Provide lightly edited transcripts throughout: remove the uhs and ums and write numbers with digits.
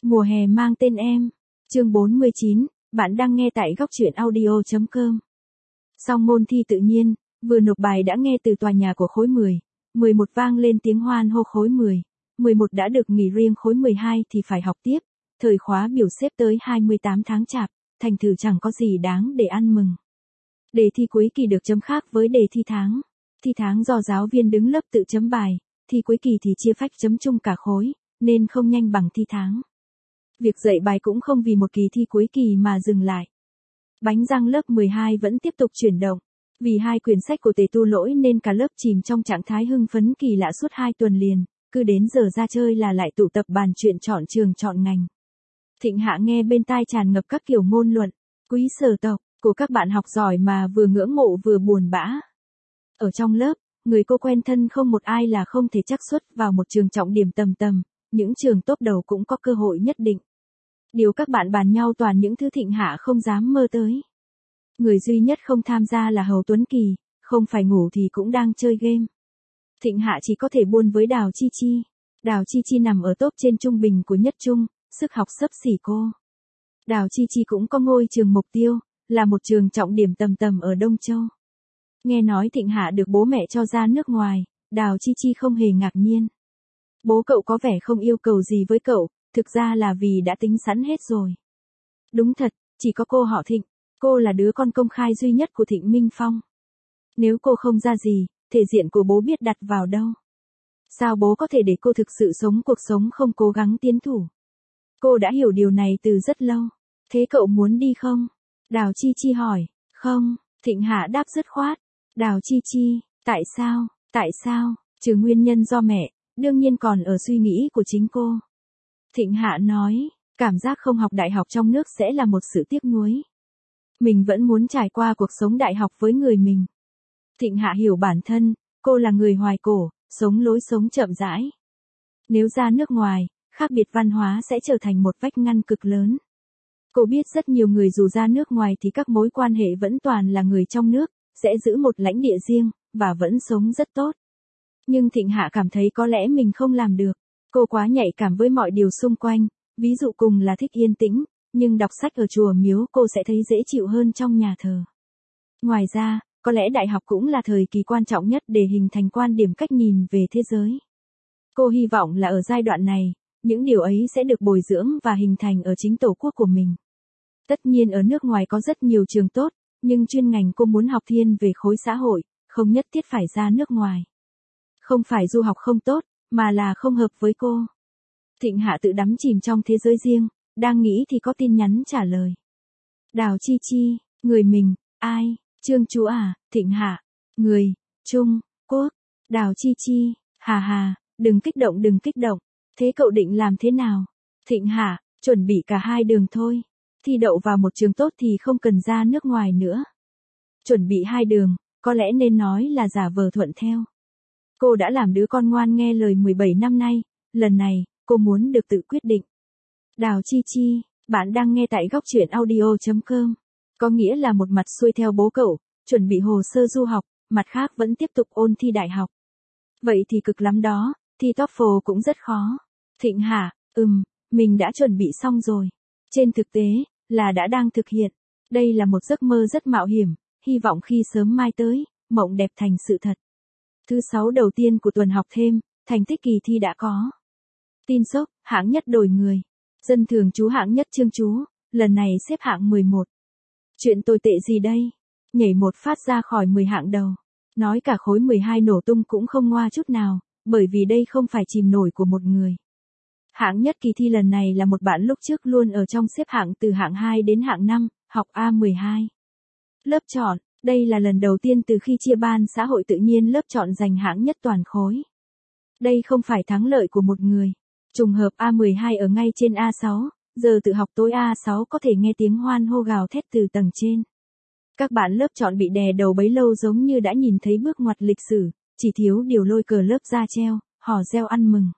Mùa hè mang tên em. Chương 49, bạn đang nghe tại góc truyện audio.com. Xong môn thi tự nhiên, vừa nộp bài đã nghe từ tòa nhà của khối 10, 11 vang lên tiếng hoan hô khối 10, 11 đã được nghỉ riêng khối 12 thì phải học tiếp, thời khóa biểu xếp tới 28 tháng chạp, thành thử chẳng có gì đáng để ăn mừng. Đề thi cuối kỳ được chấm khác với đề thi tháng. Thi tháng do giáo viên đứng lớp tự chấm bài, thi cuối kỳ thì chia phách chấm chung cả khối, nên không nhanh bằng thi tháng. Việc dạy bài cũng không vì một kỳ thi cuối kỳ mà dừng lại. Bánh răng lớp 12 vẫn tiếp tục chuyển động. Vì 2 quyển sách của Tề Tu lỗi nên cả lớp chìm trong trạng thái hưng phấn kỳ lạ suốt 2 tuần liền, cứ đến giờ ra chơi là lại tụ tập bàn chuyện chọn trường chọn ngành. Thịnh Hạ nghe bên tai tràn ngập các kiểu ngôn luận, quý sở tộc, của các bạn học giỏi mà vừa ngưỡng mộ vừa buồn bã. Ở trong lớp, người cô quen thân không một ai là không thể xác suất vào một trường trọng điểm tầm tầm, những trường top đầu cũng có cơ hội nhất định. Điều các bạn bàn nhau toàn những thứ Thịnh Hạ không dám mơ tới. Người duy nhất không tham gia là Hầu Tuấn Kỳ, không phải ngủ thì cũng đang chơi game. Thịnh Hạ chỉ có thể buôn với Đào Chi Chi. Đào Chi Chi nằm ở top trên trung bình của nhất trung, sức học xấp xỉ cô. Đào Chi Chi cũng có ngôi trường mục tiêu, là một trường trọng điểm tầm tầm ở Đông Châu. Nghe nói Thịnh Hạ được bố mẹ cho ra nước ngoài, Đào Chi Chi không hề ngạc nhiên. Bố cậu có vẻ không yêu cầu gì với cậu, thực ra là vì đã tính sẵn hết rồi. Đúng thật, chỉ có cô họ Thịnh, cô là đứa con công khai duy nhất của Thịnh Minh Phong. Nếu cô không ra gì, thể diện của bố biết đặt vào đâu. Sao bố có thể để cô thực sự sống cuộc sống không cố gắng tiến thủ? Cô đã hiểu điều này từ rất lâu. Thế cậu muốn đi không? Đào Chi Chi hỏi. Không, Thịnh Hạ đáp dứt khoát. Đào Chi Chi, tại sao? Tại sao? Trừ nguyên nhân do mẹ, đương nhiên còn ở suy nghĩ của chính cô. Thịnh Hạ nói, cảm giác không học đại học trong nước sẽ là một sự tiếc nuối. Mình vẫn muốn trải qua cuộc sống đại học với người mình. Thịnh Hạ hiểu bản thân, cô là người hoài cổ, sống lối sống chậm rãi. Nếu ra nước ngoài, khác biệt văn hóa sẽ trở thành một vách ngăn cực lớn. Cô biết rất nhiều người dù ra nước ngoài thì các mối quan hệ vẫn toàn là người trong nước, sẽ giữ một lãnh địa riêng, và vẫn sống rất tốt. Nhưng Thịnh Hạ cảm thấy có lẽ mình không làm được. Cô quá nhạy cảm với mọi điều xung quanh, ví dụ cùng là thích yên tĩnh, nhưng đọc sách ở chùa miếu cô sẽ thấy dễ chịu hơn trong nhà thờ. Ngoài ra, có lẽ đại học cũng là thời kỳ quan trọng nhất để hình thành quan điểm cách nhìn về thế giới. Cô hy vọng là ở giai đoạn này, những điều ấy sẽ được bồi dưỡng và hình thành ở chính tổ quốc của mình. Tất nhiên ở nước ngoài có rất nhiều trường tốt, nhưng chuyên ngành cô muốn học thiên về khối xã hội, không nhất thiết phải ra nước ngoài. Không phải du học không tốt, mà là không hợp với cô. Thịnh Hạ tự đắm chìm trong thế giới riêng, đang nghĩ thì có tin nhắn trả lời. Đào Chi Chi, người mình, ai, Trương chú à, Thịnh Hạ, người, Trung, Quốc, Đào Chi Chi, hà, đừng kích động, thế cậu định làm thế nào? Thịnh Hạ, chuẩn bị cả 2 đường thôi, thi đậu vào một trường tốt thì không cần ra nước ngoài nữa. Chuẩn bị 2 đường, có lẽ nên nói là giả vờ thuận theo. Cô đã làm đứa con ngoan nghe lời 17 năm nay, lần này, cô muốn được tự quyết định. Đào Chi Chi, bạn đang nghe tại góc truyện audio.com. Có nghĩa là một mặt xuôi theo bố cậu, chuẩn bị hồ sơ du học, mặt khác vẫn tiếp tục ôn thi đại học. Vậy thì cực lắm đó, thi TOEFL cũng rất khó. Thịnh Hạ, mình đã chuẩn bị xong rồi. Trên thực tế, là đã đang thực hiện. Đây là một giấc mơ rất mạo hiểm, hy vọng khi sớm mai tới, mộng đẹp thành sự thật. Thứ 6 đầu tiên của tuần học thêm, thành tích kỳ thi đã có. Tin sốc, hạng nhất đổi người. Dân thường chú hạng nhất Trương chú, lần này xếp hạng 11. Chuyện tồi tệ gì đây? Nhảy một phát ra khỏi 10 hạng đầu. Nói cả khối 12 nổ tung cũng không ngoa chút nào, bởi vì đây không phải chìm nổi của một người. Hạng nhất kỳ thi lần này là một bạn lúc trước luôn ở trong xếp hạng từ hạng 2 đến hạng 5, học A12. Lớp chọn, đây là lần đầu tiên từ khi chia ban xã hội tự nhiên lớp chọn giành hạng nhất toàn khối. Đây không phải thắng lợi của một người. Trùng hợp A12 ở ngay trên A6, giờ tự học tối A6 có thể nghe tiếng hoan hô gào thét từ tầng trên. Các bạn lớp chọn bị đè đầu bấy lâu giống như đã nhìn thấy bước ngoặt lịch sử, chỉ thiếu điều lôi cờ lớp ra treo, hò reo ăn mừng.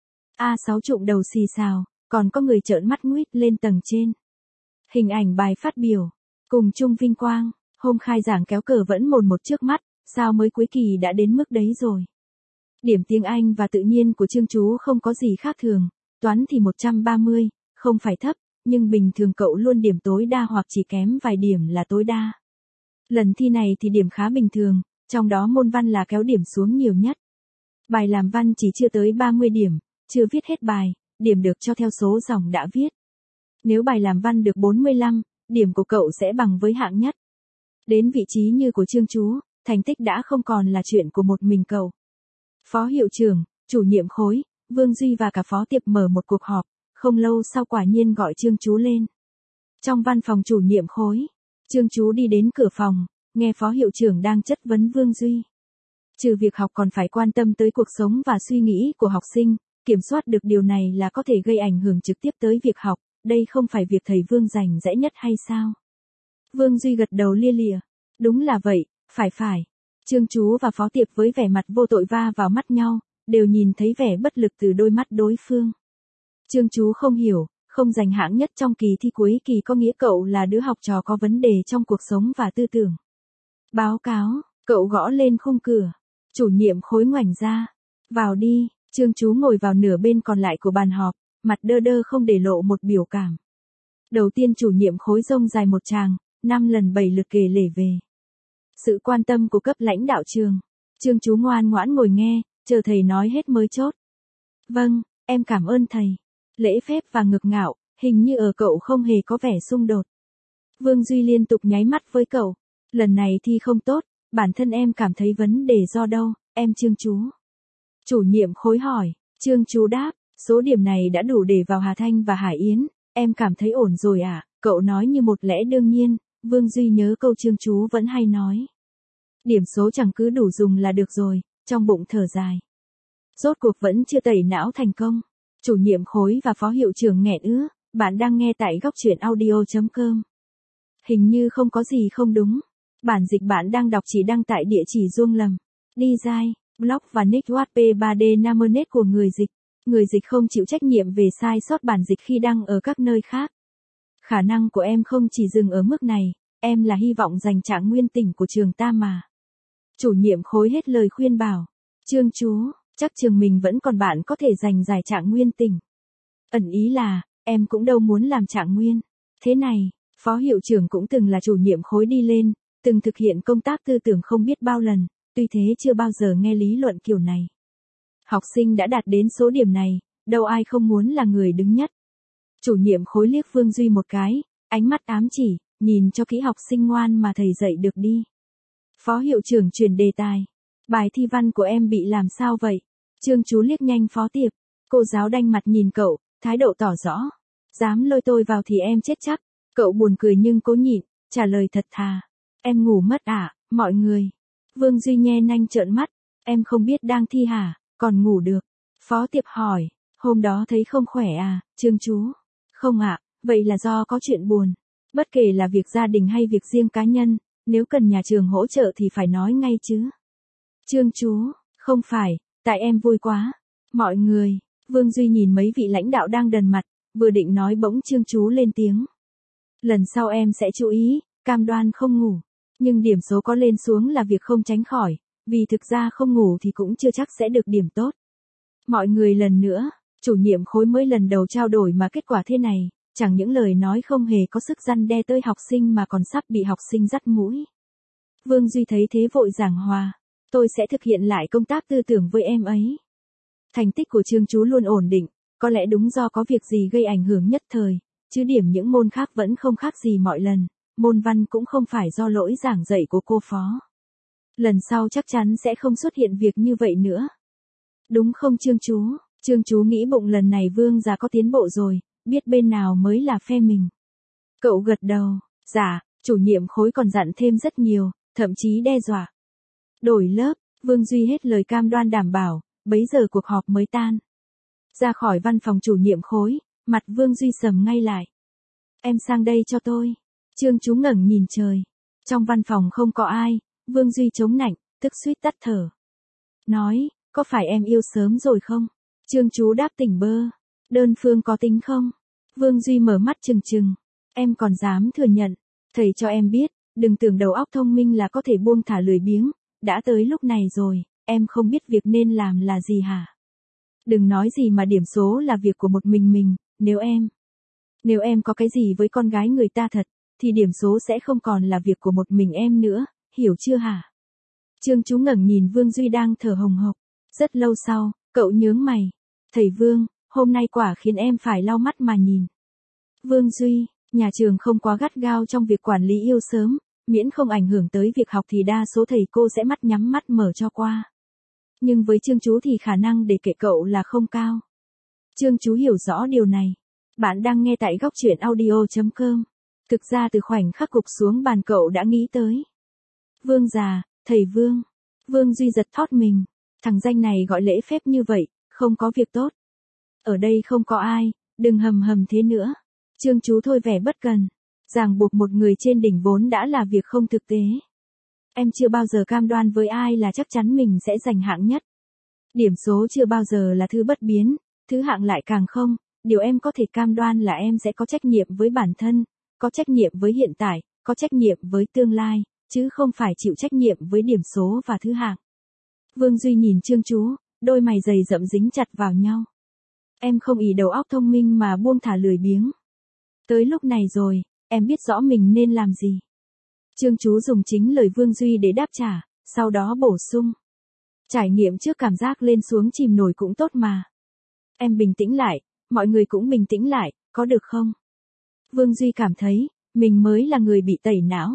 A6 trụng đầu xì xào, còn có người trợn mắt nguýt lên tầng trên. Hình ảnh bài phát biểu, cùng chung vinh quang, hôm khai giảng kéo cờ vẫn mồn một trước mắt, sao mới cuối kỳ đã đến mức đấy rồi. Điểm tiếng Anh và tự nhiên của Trương chú không có gì khác thường, toán thì 130, không phải thấp, nhưng bình thường cậu luôn điểm tối đa hoặc chỉ kém vài điểm là tối đa. Lần thi này thì điểm khá bình thường, trong đó môn văn là kéo điểm xuống nhiều nhất. Bài làm văn chỉ chưa tới 30 điểm, chưa viết hết bài, điểm được cho theo số dòng đã viết. Nếu bài làm văn được 45, điểm của cậu sẽ bằng với hạng nhất. Đến vị trí như của Trương Chú, thành tích đã không còn là chuyện của một mình cậu. Phó hiệu trưởng, chủ nhiệm khối, Vương Duy và cả phó tiệp mở một cuộc họp, không lâu sau quả nhiên gọi Trương Chú lên. Trong văn phòng chủ nhiệm khối, Trương Chú đi đến cửa phòng, nghe phó hiệu trưởng đang chất vấn Vương Duy. Trừ việc học còn phải quan tâm tới cuộc sống và suy nghĩ của học sinh, kiểm soát được điều này là có thể gây ảnh hưởng trực tiếp tới việc học, đây không phải việc thầy Vương rành rẽ nhất hay sao? Vương Duy gật đầu lia lịa. Đúng là vậy, phải. Trương Chú và phó tiệp với vẻ mặt vô tội va vào mắt nhau, đều nhìn thấy vẻ bất lực từ đôi mắt đối phương. Trương Chú không hiểu, không giành hạng nhất trong kỳ thi cuối kỳ có nghĩa cậu là đứa học trò có vấn đề trong cuộc sống và tư tưởng. Báo cáo, cậu gõ lên khung cửa. Chủ nhiệm khối ngoảnh ra. Vào đi, Trương Chú ngồi vào nửa bên còn lại của bàn họp, mặt đơ đơ không để lộ một biểu cảm. Đầu tiên chủ nhiệm khối rông dài một tràng, 5 lần 7 lượt kể lể về sự quan tâm của cấp lãnh đạo trường. Trương Chú ngoan ngoãn ngồi nghe, chờ thầy nói hết mới chốt. Vâng, em cảm ơn thầy. Lễ phép và ngược ngạo, hình như ở cậu không hề có vẻ xung đột. Vương Duy liên tục nháy mắt với cậu. Lần này thi không tốt, bản thân em cảm thấy vấn đề do đâu, em Trương Chú. Chủ nhiệm khối hỏi, Trương Chú đáp, số điểm này đã đủ để vào Hà Thanh và Hải Yến, em cảm thấy ổn rồi à, cậu nói như một lẽ đương nhiên. Vương Duy nhớ câu Trương Chú vẫn hay nói. Điểm số chẳng cứ đủ dùng là được rồi, trong bụng thở dài. Rốt cuộc vẫn chưa tẩy não thành công. Chủ nhiệm khối và phó hiệu trưởng nghẹn ứ, bạn đang nghe tại góc truyện audio.com. Hình như không có gì không đúng. Bản dịch bạn đang đọc chỉ đăng tại địa chỉ Duông lầm. Design, blog và nick p3d Namernet của người dịch. Người dịch không chịu trách nhiệm về sai sót bản dịch khi đăng ở các nơi khác. Khả năng của em không chỉ dừng ở mức này, em là hy vọng giành trạng nguyên tỉnh của trường ta mà. Chủ nhiệm khối hết lời khuyên bảo. Trương Chú, chắc trường mình vẫn còn bạn có thể giành giải trạng nguyên tỉnh. Ẩn ý là, em cũng đâu muốn làm trạng nguyên. Thế này, phó hiệu trưởng cũng từng là chủ nhiệm khối đi lên, từng thực hiện công tác tư tưởng không biết bao lần, tuy thế chưa bao giờ nghe lý luận kiểu này. Học sinh đã đạt đến số điểm này, đâu ai không muốn là người đứng nhất. Chủ nhiệm khối liếc Vương Duy một cái, ánh mắt ám chỉ, nhìn cho kỹ học sinh ngoan mà thầy dạy được đi. Phó hiệu trưởng chuyển đề tài. Bài thi văn của em bị làm sao vậy? Trương Chú liếc nhanh phó tiệp. Cô giáo đanh mặt nhìn cậu, thái độ tỏ rõ. Dám lôi tôi vào thì em chết chắc. Cậu buồn cười nhưng cố nhịn, trả lời thật thà. Em ngủ mất à, mọi người? Vương Duy nhe nanh trợn mắt. Em không biết đang thi hả, còn ngủ được. Phó tiệp hỏi, hôm đó thấy không khỏe à, Trương Chú? Không ạ, vậy là do có chuyện buồn. Bất kể là việc gia đình hay việc riêng cá nhân, nếu cần nhà trường hỗ trợ thì phải nói ngay chứ. Trương Chú, không phải, tại em vui quá. Mọi người, Vương Duy nhìn mấy vị lãnh đạo đang đần mặt, vừa định nói bỗng Trương Chú lên tiếng. Lần sau em sẽ chú ý, cam đoan không ngủ. Nhưng điểm số có lên xuống là việc không tránh khỏi, vì thực ra không ngủ thì cũng chưa chắc sẽ được điểm tốt. Mọi người lần nữa, chủ nhiệm khối mới lần đầu trao đổi mà kết quả thế này, chẳng những lời nói không hề có sức răn đe tới học sinh mà còn sắp bị học sinh dắt mũi. Vương Duy thấy thế vội giảng hòa, tôi sẽ thực hiện lại công tác tư tưởng với em ấy. Thành tích của Trương Chú luôn ổn định, có lẽ đúng do có việc gì gây ảnh hưởng nhất thời, chứ điểm những môn khác vẫn không khác gì mọi lần, môn văn cũng không phải do lỗi giảng dạy của cô phó. Lần sau chắc chắn sẽ không xuất hiện việc như vậy nữa. Đúng không Trương Chú? Trương Chú nghĩ bụng lần này Vương già có tiến bộ rồi, biết bên nào mới là phe mình. Cậu gật đầu, dạ, chủ nhiệm khối còn dặn thêm rất nhiều, thậm chí đe dọa. Đổi lớp, Vương Duy hết lời cam đoan đảm bảo, bấy giờ cuộc họp mới tan. Ra khỏi văn phòng chủ nhiệm khối, mặt Vương Duy sầm ngay lại. Em sang đây cho tôi. Trương Chú ngẩng nhìn trời. Trong văn phòng không có ai, Vương Duy chống nạnh, tức suýt tắt thở. Nói, có phải em yêu sớm rồi không? Trương Chú đáp tỉnh bơ. Đơn phương có tính không? Vương Duy mở mắt trừng trừng. Em còn dám thừa nhận. Thầy cho em biết, đừng tưởng đầu óc thông minh là có thể buông thả lười biếng. Đã tới lúc này rồi, em không biết việc nên làm là gì hả? Đừng nói gì mà điểm số là việc của một mình, nếu em Nếu em có cái gì với con gái người ta thật, thì điểm số sẽ không còn là việc của một mình em nữa, hiểu chưa hả? Trương Chú ngẩng nhìn Vương Duy đang thở hồng hộc. Rất lâu sau, cậu nhướng mày. Thầy Vương, hôm nay quả khiến em phải lau mắt mà nhìn. Vương Duy, nhà trường không quá gắt gao trong việc quản lý yêu sớm, miễn không ảnh hưởng tới việc học thì đa số thầy cô sẽ mắt nhắm mắt mở cho qua. Nhưng với Trương Chú thì khả năng để kệ cậu là không cao. Trương Chú hiểu rõ điều này. Bạn đang nghe tại góc truyện audio.com. Thực ra từ khoảnh khắc gục xuống bàn cậu đã nghĩ tới. Vương già, thầy Vương. Vương Duy giật thót mình. Thằng danh này gọi lễ phép như vậy, không có việc tốt. Ở đây không có ai, đừng hầm hầm thế nữa. Trương Chú thôi vẻ bất cần. Ràng buộc một người trên đỉnh vốn đã là việc không thực tế. Em chưa bao giờ cam đoan với ai là chắc chắn mình sẽ giành hạng nhất. Điểm số chưa bao giờ là thứ bất biến, thứ hạng lại càng không. Điều em có thể cam đoan là em sẽ có trách nhiệm với bản thân, có trách nhiệm với hiện tại, có trách nhiệm với tương lai, chứ không phải chịu trách nhiệm với điểm số và thứ hạng. Vương Duy nhìn Trương Chú, đôi mày dày rậm dính chặt vào nhau. Em không ỷ đầu óc thông minh mà buông thả lười biếng. Tới lúc này rồi, em biết rõ mình nên làm gì. Trương Chú dùng chính lời Vương Duy để đáp trả, sau đó bổ sung. Trải nghiệm trước cảm giác lên xuống chìm nổi cũng tốt mà. Em bình tĩnh lại, mọi người cũng bình tĩnh lại, có được không? Vương Duy cảm thấy, mình mới là người bị tẩy não.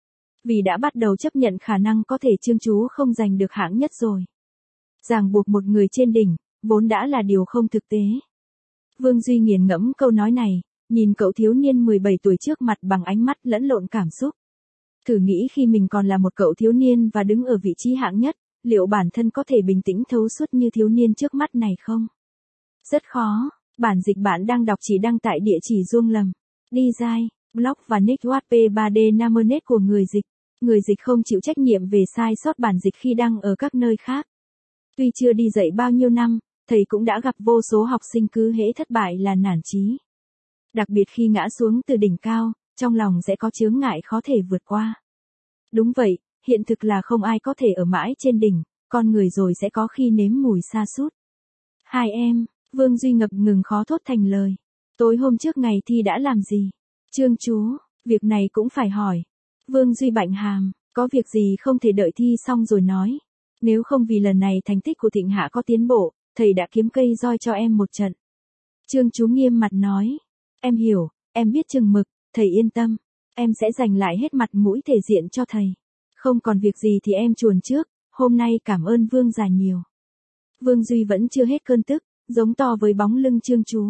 Vì đã bắt đầu chấp nhận khả năng có thể Trương Chú không giành được hạng nhất rồi. Ràng buộc một người trên đỉnh, vốn đã là điều không thực tế. Vương Duy nghiền ngẫm câu nói này, nhìn cậu thiếu niên 17 tuổi trước mặt bằng ánh mắt lẫn lộn cảm xúc. Thử nghĩ khi mình còn là một cậu thiếu niên và đứng ở vị trí hạng nhất, liệu bản thân có thể bình tĩnh thấu suốt như thiếu niên trước mắt này không? Rất khó. Bản dịch bạn đang đọc chỉ đăng tại địa chỉ Duông Lầm, Design, Blog và Network P3D Namernet của người dịch. Người dịch không chịu trách nhiệm về sai sót bản dịch khi đăng ở các nơi khác. Tuy chưa đi dạy bao nhiêu năm, thầy cũng đã gặp vô số học sinh cứ hễ thất bại là nản chí. Đặc biệt khi ngã xuống từ đỉnh cao, trong lòng sẽ có chướng ngại khó thể vượt qua. Đúng vậy, hiện thực là không ai có thể ở mãi trên đỉnh, con người rồi sẽ có khi nếm mùi sa sút. Hai em, Vương Duy ngập ngừng khó thốt thành lời. Tối hôm trước ngày thi đã làm gì? Trương Chú, việc này cũng phải hỏi. Vương Duy bạnh hàm, có việc gì không thể đợi thi xong rồi nói. Nếu không vì lần này thành tích của Thịnh Hạ có tiến bộ, thầy đã kiếm cây roi cho em một trận. Trương Chú nghiêm mặt nói. Em hiểu, em biết chừng mực, thầy yên tâm. Em sẽ giành lại hết mặt mũi thể diện cho thầy. Không còn việc gì thì em chuồn trước, hôm nay cảm ơn Vương già nhiều. Vương Duy vẫn chưa hết cơn tức, giống to với bóng lưng Trương Chú.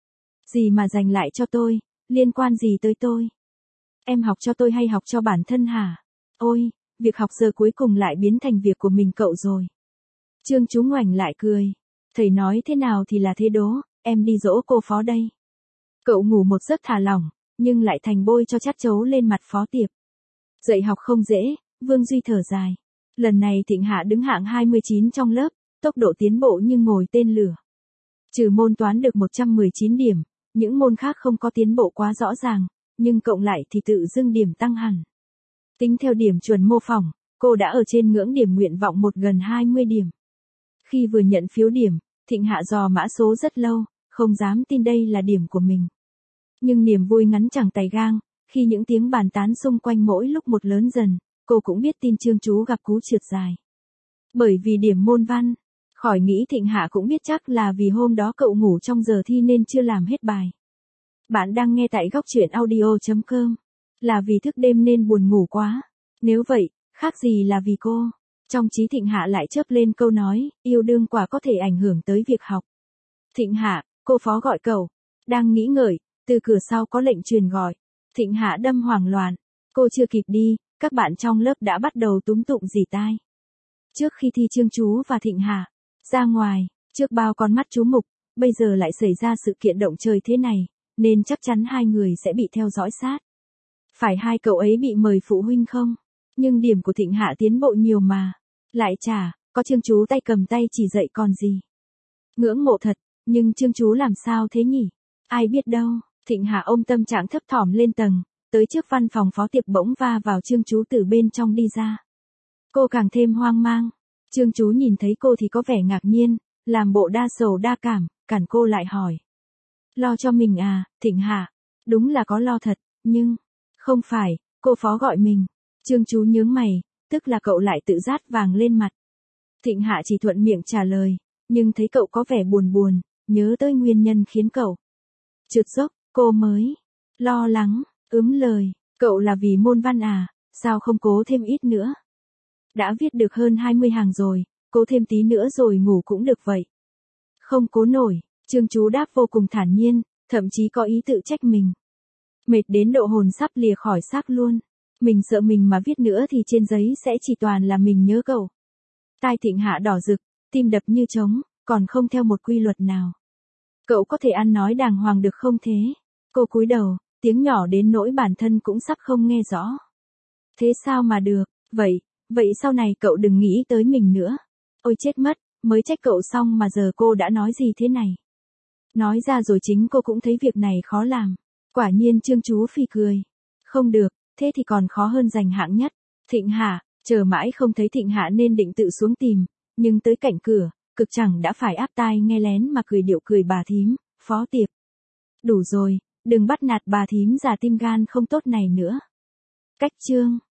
Gì mà giành lại cho tôi, liên quan gì tới tôi? Em học cho tôi hay học cho bản thân hả? Ôi, việc học giờ cuối cùng lại biến thành việc của mình cậu rồi. Trương Chú ngoảnh lại cười. Thầy nói thế nào thì là thế đố, em đi dỗ cô phó đây. Cậu ngủ một giấc thả lỏng, nhưng lại thành bôi cho chát chấu lên mặt phó tiệp. Dạy học không dễ, Vương Duy thở dài. Lần này Thịnh Hạ đứng hạng 29 trong lớp, tốc độ tiến bộ như ngồi tên lửa. Trừ môn toán được 119 điểm, những môn khác không có tiến bộ quá rõ ràng, nhưng cộng lại thì tự dưng điểm tăng hẳn. Tính theo điểm chuẩn mô phỏng, cô đã ở trên ngưỡng điểm nguyện vọng gần 20 điểm. Khi vừa nhận phiếu điểm, Thịnh Hạ dò mã số rất lâu, không dám tin đây là điểm của mình. Nhưng niềm vui ngắn chẳng tày gang, khi những tiếng bàn tán xung quanh mỗi lúc một lớn dần, cô cũng biết tin Trương Chú gặp cú trượt dài. Bởi vì điểm môn văn, khỏi nghĩ Thịnh Hạ cũng biết chắc là vì hôm đó cậu ngủ trong giờ thi nên chưa làm hết bài. Bạn đang nghe tại góc truyện audio.com. Là vì thức đêm nên buồn ngủ quá. Nếu vậy, khác gì là vì cô. Trong trí Thịnh Hạ lại chớp lên câu nói, yêu đương quả có thể ảnh hưởng tới việc học. Thịnh Hạ, cô phó gọi cậu. Đang nghĩ ngợi, từ cửa sau có lệnh truyền gọi. Thịnh Hạ đâm hoảng loạn. Cô chưa kịp đi, các bạn trong lớp đã bắt đầu túm tụng rỉ tai. Trước khi thi Trương Chú và Thịnh Hạ ra ngoài, trước bao con mắt chú mục, bây giờ lại xảy ra sự kiện động trời thế này, nên chắc chắn hai người sẽ bị theo dõi sát. Phải hai cậu ấy bị mời phụ huynh không? Nhưng điểm của Thịnh Hạ tiến bộ nhiều mà. Lại chả, có Trương Chú tay cầm tay chỉ dạy còn gì. Ngưỡng mộ thật, nhưng Trương Chú làm sao thế nhỉ? Ai biết đâu. Thịnh Hạ ôm tâm trạng thấp thỏm lên tầng, tới trước văn phòng phó tiệp bỗng va vào Trương Chú từ bên trong đi ra. Cô càng thêm hoang mang. Trương Chú nhìn thấy cô thì có vẻ ngạc nhiên, làm bộ đa sầu đa cảm, cản cô lại hỏi. Lo cho mình à, Thịnh Hạ? Đúng là có lo thật, nhưng... Không phải, cô phó gọi mình. Trương Chú nhướng mày, tức là cậu lại tự dát vàng lên mặt. Thịnh Hạ chỉ thuận miệng trả lời, nhưng thấy cậu có vẻ buồn buồn, nhớ tới nguyên nhân khiến cậu trượt dốc, cô mới lo lắng, lời, cậu là vì môn văn à, sao không cố thêm ít nữa? Đã viết được hơn 20 hàng rồi, cố thêm tí nữa rồi ngủ cũng được vậy. Không cố nổi, Trương Chú đáp vô cùng thản nhiên, thậm chí có ý tự trách mình. Mệt đến độ hồn sắp lìa khỏi xác luôn. Mình sợ mình mà viết nữa thì trên giấy sẽ chỉ toàn là mình nhớ cậu. Tai Thịnh Hạ đỏ rực, tim đập như trống, còn không theo một quy luật nào. Cậu có thể ăn nói đàng hoàng được không thế? Cô cúi đầu, tiếng nhỏ đến nỗi bản thân cũng sắp không nghe rõ. Thế sao mà được, vậy sau này cậu đừng nghĩ tới mình nữa. Ôi chết mất, mới trách cậu xong mà giờ cô đã nói gì thế này? Nói ra rồi chính cô cũng thấy việc này khó làm. Quả nhiên Trương Chú phì cười. Không được, thế thì còn khó hơn giành hạng nhất. Thịnh Hạ, chờ mãi không thấy Thịnh Hạ nên định tự xuống tìm, nhưng tới cạnh cửa, cực chẳng đã phải áp tai nghe lén mà cười điệu cười bà thím, Phó Tiệp. Đủ rồi, đừng bắt nạt bà thím già tim gan không tốt này nữa. Cách chương